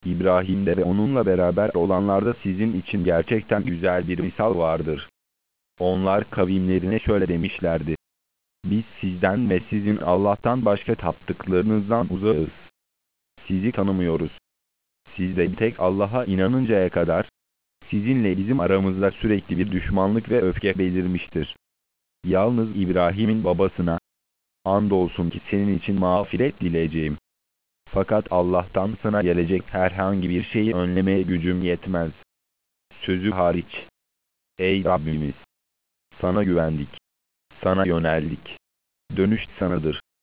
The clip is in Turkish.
İbrahim'de ve onunla beraber olanlarda sizin için gerçekten güzel bir misal vardır. Onlar kavimlerine şöyle demişlerdi: Biz sizden ve sizin Allah'tan başka taptıklarınızdan uzağız. Sizi tanımıyoruz. Siz de tek Allah'a inanıncaya kadar sizinle bizim aramızda sürekli bir düşmanlık ve öfke belirmiştir. Yalnız İbrahim'in babasına, andolsun ki senin için mağfiret dileyeceğim. Fakat Allah'tan sana gelecek herhangi bir şeyi önlemeye gücüm yetmez. Sözü hariç. Ey Rabbimiz! Sana güvendik. Sana yöneldik. Dönüş sanadır.